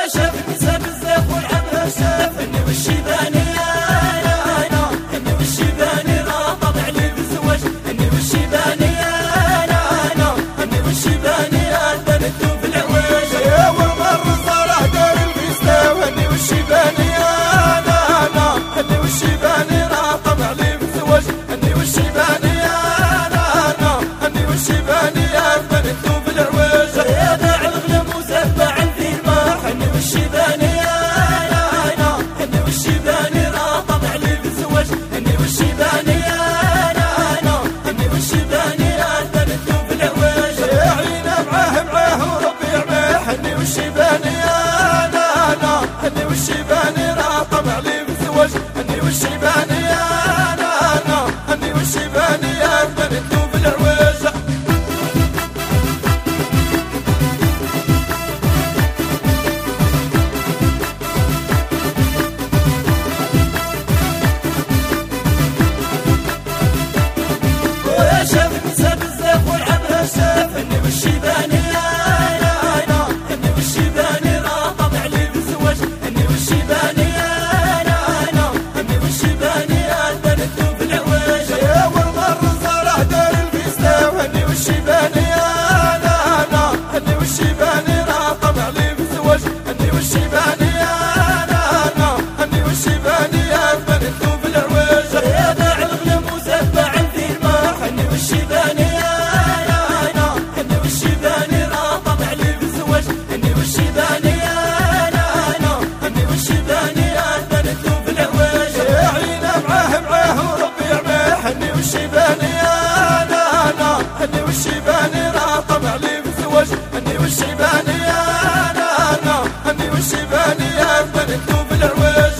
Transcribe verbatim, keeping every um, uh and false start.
شاف النساء بزاف والعبها شاف اني والشيباني انا اني والشيباني راه طبع لي بالزواج اني والشيباني انا اني والشيباني البنت في العواج يا والمر صالح دار الفيستا واني والشيباني انا اني والشيباني راه طبع لي بالزواج اني والشيباني انا اني والشيباني البنت في العواج يا باع الغنم وسبع الفيرماح اني والشيباني انا اني والشيباني راه طبع لي بالزواج اني والشيباني انا اني والشيباني البنت في العواج يا عينا معاه معاه وربي يعماه اني والشيباني انا اني والشيباني راه طبع لي بالزواج اني والشيباني انا اني والشيباني البنت في العواج شاف النساء بزاف والعبها شاف اني والشيباني انا اني والشيباني راه طبع لي بالزواج اني والشيباني انا اني والشيباني البنت في العواج يا والمر صالح دار الفيستا واني والشيباني انا اني والشيباني راه طبع لي بالزواج اني والشيباني انا اني والشيباني البنت في العواج يا باع الغنم وسبع الفيرماح اني والشيباني انا اني والشيباني راه طبع لي بالزواج اني والشيباني انا اني والشيباني البنت في العواج يا عينا معاه معاه وربي يعماه اني والشيباني انا اني والشيباني راه طبع لي بالزواج اني والشيباني انا اني والشيباني البنت